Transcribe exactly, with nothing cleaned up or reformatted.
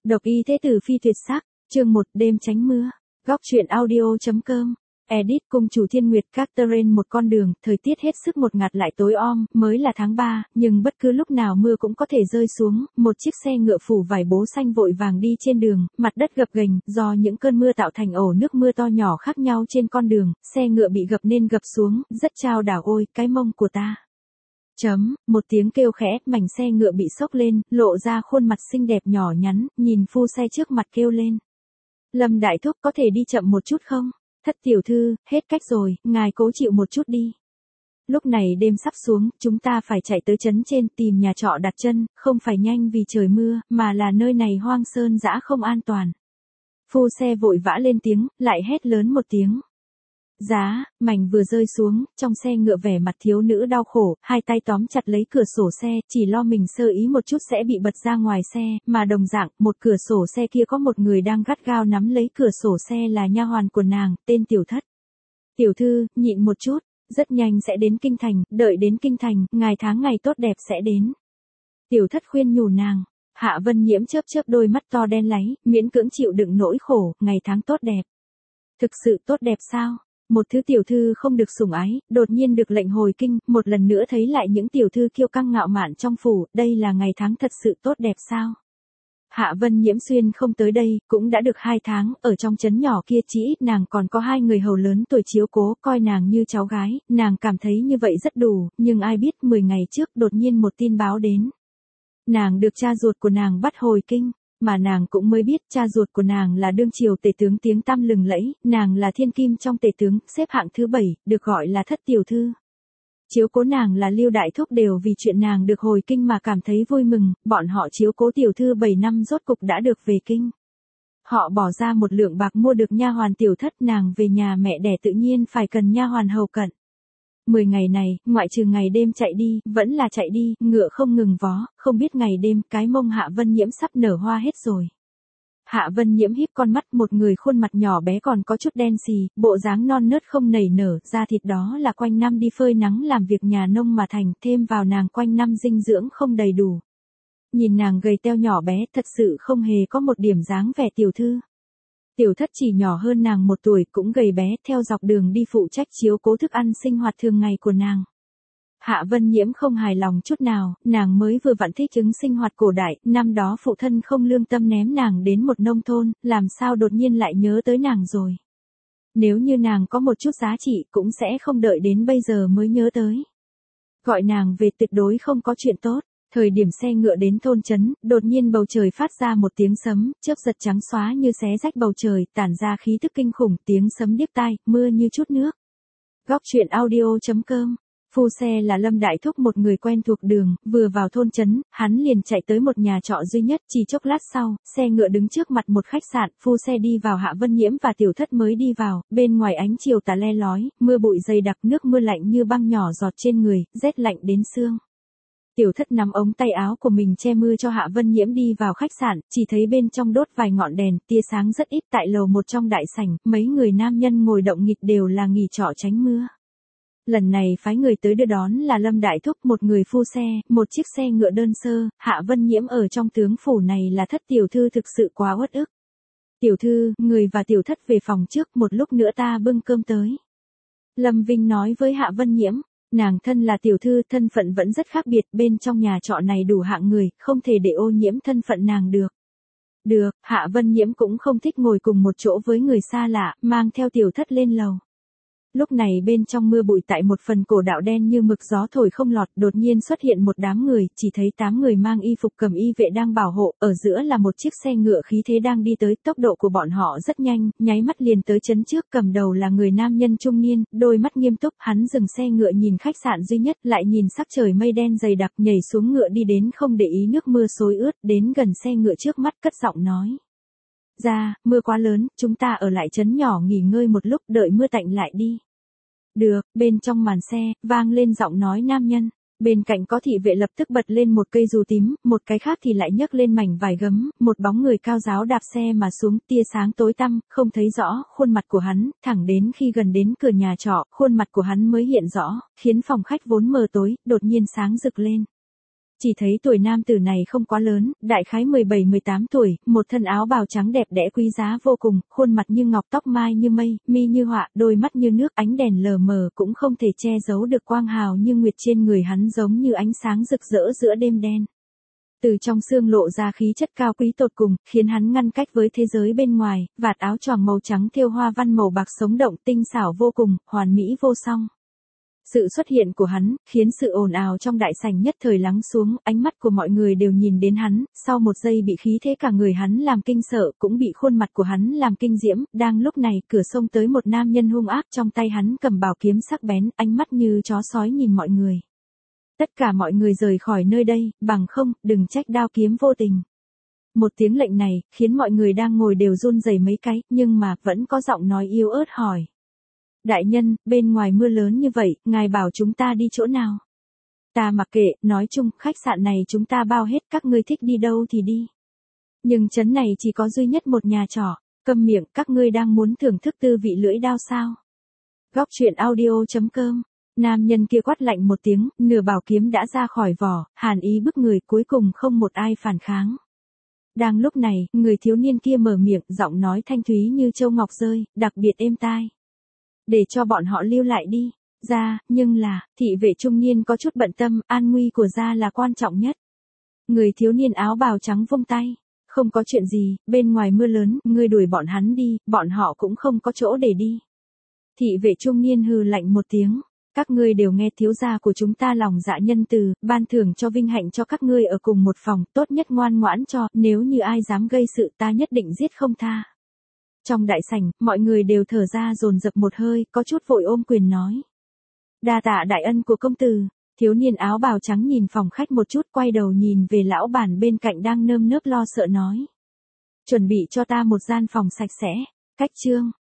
Độc y thế tử phi tuyệt sắc, chương một đêm tránh mưa, góc truyện audio.com, edit cung chủ Thiên Nguyệt Catherine một con đường, thời tiết hết sức một ngạt lại tối om, mới là tháng ba, nhưng bất cứ lúc nào mưa cũng có thể rơi xuống, một chiếc xe ngựa phủ vải bố xanh vội vàng đi trên đường, mặt đất gập ghềnh, do những cơn mưa tạo thành ổ nước mưa to nhỏ khác nhau trên con đường, xe ngựa bị gập nên gập xuống, rất chao đảo ôi, cái mông của ta. Chấm, một tiếng kêu khẽ, mảnh xe ngựa bị xốc lên, lộ ra khuôn mặt xinh đẹp nhỏ nhắn, nhìn phu xe trước mặt kêu lên. Lâm đại thúc có thể đi chậm một chút không? Thất tiểu thư, hết cách rồi, ngài cố chịu một chút đi. Lúc này đêm sắp xuống, chúng ta phải chạy tới trấn trên tìm nhà trọ đặt chân, không phải nhanh vì trời mưa, mà là nơi này hoang sơn dã không an toàn. Phu xe vội vã lên tiếng, lại hét lớn một tiếng. Giá, mảnh vừa rơi xuống, trong xe ngựa vẻ mặt thiếu nữ đau khổ, hai tay tóm chặt lấy cửa sổ xe, chỉ lo mình sơ ý một chút sẽ bị bật ra ngoài xe, mà đồng dạng, một cửa sổ xe kia có một người đang gắt gao nắm lấy cửa sổ xe là nha hoàn của nàng, tên Tiểu Thất. Tiểu thư, nhịn một chút, rất nhanh sẽ đến kinh thành, đợi đến kinh thành, ngày tháng ngày tốt đẹp sẽ đến. Tiểu Thất khuyên nhủ nàng. Hạ Vân Nhiễm chớp chớp đôi mắt to đen láy, miễn cưỡng chịu đựng nỗi khổ, ngày tháng tốt đẹp. Thực sự tốt đẹp sao? Một thứ tiểu thư không được sủng ái, đột nhiên được lệnh hồi kinh, một lần nữa thấy lại những tiểu thư kiêu căng ngạo mạn trong phủ, đây là ngày tháng thật sự tốt đẹp sao? Hạ Vân Nhiễm xuyên không tới đây, cũng đã được hai tháng, ở trong trấn nhỏ kia chỉ ít nàng còn có hai người hầu lớn tuổi chiếu cố, coi nàng như cháu gái, nàng cảm thấy như vậy rất đủ, nhưng ai biết mười ngày trước đột nhiên một tin báo đến. Nàng được cha ruột của nàng bắt hồi kinh. Mà nàng cũng mới biết cha ruột của nàng là đương triều tể tướng tiếng tăm lừng lẫy, nàng là thiên kim trong tể tướng, xếp hạng thứ bảy, được gọi là thất tiểu thư. Chiếu cố nàng là Lưu Đại Thúc đều vì chuyện nàng được hồi kinh mà cảm thấy vui mừng, bọn họ chiếu cố tiểu thư bảy năm rốt cục đã được về kinh. Họ bỏ ra một lượng bạc mua được nha hoàn Tiểu Thất, nàng về nhà mẹ đẻ tự nhiên phải cần nha hoàn hầu cận. Mười ngày này, ngoại trừ ngày đêm chạy đi, vẫn là chạy đi, ngựa không ngừng vó, không biết ngày đêm, cái mông Hạ Vân Nhiễm sắp nở hoa hết rồi. Hạ Vân Nhiễm híp con mắt, một người khuôn mặt nhỏ bé còn có chút đen xì, bộ dáng non nớt không nảy nở, da thịt đó là quanh năm đi phơi nắng làm việc nhà nông mà thành, thêm vào nàng quanh năm dinh dưỡng không đầy đủ. Nhìn nàng gầy teo nhỏ bé, thật sự không hề có một điểm dáng vẻ tiểu thư. Tiểu Thất chỉ nhỏ hơn nàng một tuổi, cũng gầy bé, theo dọc đường đi phụ trách chiếu cố thức ăn sinh hoạt thường ngày của nàng. Hạ Vân Nhiễm không hài lòng chút nào, nàng mới vừa vặn thích ứng sinh hoạt cổ đại, năm đó phụ thân không lương tâm ném nàng đến một nông thôn, làm sao đột nhiên lại nhớ tới nàng rồi. Nếu như nàng có một chút giá trị cũng sẽ không đợi đến bây giờ mới nhớ tới. Gọi nàng về tuyệt đối không có chuyện tốt. Thời điểm xe ngựa đến thôn trấn, đột nhiên bầu trời phát ra một tiếng sấm, chớp giật trắng xóa như xé rách bầu trời, tản ra khí tức kinh khủng, tiếng sấm điếc tai, mưa như chút nước. Góc truyện audio.com, phu xe là Lâm Đại Thúc, một người quen thuộc đường, vừa vào thôn trấn, hắn liền chạy tới một nhà trọ duy nhất, chỉ chốc lát sau, xe ngựa đứng trước mặt một khách sạn, phu xe đi vào, Hạ Vân Nhiễm và Tiểu Thất mới đi vào, bên ngoài ánh chiều tà le lói, mưa bụi dày đặc, nước mưa lạnh như băng nhỏ giọt trên người, rét lạnh đến xương. Tiểu Thất nắm ống tay áo của mình che mưa cho Hạ Vân Nhiễm đi vào khách sạn, chỉ thấy bên trong đốt vài ngọn đèn, tia sáng rất ít, tại lầu một trong đại sảnh, mấy người nam nhân ngồi động nghịch đều là nghỉ trọ tránh mưa. Lần này phái người tới đưa đón là Lâm Đại Thúc, một người phu xe, một chiếc xe ngựa đơn sơ, Hạ Vân Nhiễm ở trong tướng phủ này là Thất tiểu thư thực sự quá uất ức. Tiểu thư, người và Tiểu Thất về phòng trước, một lúc nữa ta bưng cơm tới. Lâm Vinh nói với Hạ Vân Nhiễm. Nàng thân là tiểu thư, thân phận vẫn rất khác biệt, bên trong nhà trọ này đủ hạng người, không thể để ô nhiễm thân phận nàng được. Được, Hạ Vân Nhiễm cũng không thích ngồi cùng một chỗ với người xa lạ, mang theo Tiểu Thất lên lầu. Lúc này bên trong mưa bụi tại một phần cổ đạo đen như mực, gió thổi không lọt, đột nhiên xuất hiện một đám người, chỉ thấy tám người mang y phục cầm y vệ đang bảo hộ, ở giữa là một chiếc xe ngựa khí thế đang đi tới, tốc độ của bọn họ rất nhanh, nháy mắt liền tới trấn trước, cầm đầu là người nam nhân trung niên, đôi mắt nghiêm túc, hắn dừng xe ngựa nhìn khách sạn duy nhất, lại nhìn sắc trời mây đen dày đặc, nhảy xuống ngựa đi đến không để ý nước mưa xối ướt, đến gần xe ngựa trước mắt cất giọng nói. Ra, mưa quá lớn, chúng ta ở lại trấn nhỏ nghỉ ngơi một lúc, đợi mưa tạnh lại đi. Được, bên trong màn xe, vang lên giọng nói nam nhân. Bên cạnh có thị vệ lập tức bật lên một cây dù tím, một cái khác thì lại nhấc lên mảnh vải gấm, một bóng người cao ráo đạp xe mà xuống, tia sáng tối tăm, không thấy rõ khuôn mặt của hắn, thẳng đến khi gần đến cửa nhà trọ, khuôn mặt của hắn mới hiện rõ, khiến phòng khách vốn mờ tối, đột nhiên sáng rực lên. Chỉ thấy tuổi nam tử này không quá lớn, đại khái mười bảy mười tám tuổi, một thân áo bào trắng đẹp đẽ quý giá vô cùng, khuôn mặt như ngọc, tóc mai như mây, mi như họa, đôi mắt như nước, ánh đèn lờ mờ cũng không thể che giấu được quang hào như nguyệt trên người hắn, giống như ánh sáng rực rỡ giữa đêm đen. Từ trong xương lộ ra khí chất cao quý tột cùng, khiến hắn ngăn cách với thế giới bên ngoài, vạt áo choàng màu trắng thêu hoa văn màu bạc sống động, tinh xảo vô cùng, hoàn mỹ vô song. Sự xuất hiện của hắn, khiến sự ồn ào trong đại sảnh nhất thời lắng xuống, ánh mắt của mọi người đều nhìn đến hắn, sau một giây bị khí thế cả người hắn làm kinh sợ, cũng bị khuôn mặt của hắn làm kinh diễm, đang lúc này, cửa xông tới một nam nhân hung ác, trong tay hắn cầm bảo kiếm sắc bén, ánh mắt như chó sói nhìn mọi người. Tất cả mọi người rời khỏi nơi đây, bằng không, đừng trách đao kiếm vô tình. Một tiếng lệnh này, khiến mọi người đang ngồi đều run rẩy mấy cái, nhưng mà, vẫn có giọng nói yếu ớt hỏi. Đại nhân, bên ngoài mưa lớn như vậy, ngài bảo chúng ta đi chỗ nào? Ta mặc kệ, nói chung, khách sạn này chúng ta bao hết, các ngươi thích đi đâu thì đi. Nhưng trấn này chỉ có duy nhất một nhà trọ, câm miệng, các ngươi đang muốn thưởng thức tư vị lưỡi đao sao? Góc truyện audio chấm com. Nam nhân kia quát lạnh một tiếng, nửa bảo kiếm đã ra khỏi vỏ, hàn ý bức người, cuối cùng không một ai phản kháng. Đang lúc này, người thiếu niên kia mở miệng, giọng nói thanh thúy như châu ngọc rơi, đặc biệt êm tai. Để cho bọn họ lưu lại đi. Ra, nhưng là, thị vệ trung niên có chút bận tâm, an nguy của gia là quan trọng nhất. Người thiếu niên áo bào trắng vung tay. Không có chuyện gì, bên ngoài mưa lớn, ngươi đuổi bọn hắn đi, bọn họ cũng không có chỗ để đi. Thị vệ trung niên hừ lạnh một tiếng. Các ngươi đều nghe thiếu gia của chúng ta lòng dạ nhân từ, ban thưởng cho vinh hạnh cho các ngươi ở cùng một phòng, tốt nhất ngoan ngoãn cho, nếu như ai dám gây sự ta nhất định giết không tha. Trong đại sảnh, mọi người đều thở ra dồn dập một hơi, có chút vội ôm quyền nói. Đa tạ đại ân của công tử. Thiếu niên áo bào trắng nhìn phòng khách một chút, quay đầu nhìn về lão bản bên cạnh đang nơm nớp lo sợ nói. Chuẩn bị cho ta một gian phòng sạch sẽ. Cách chương.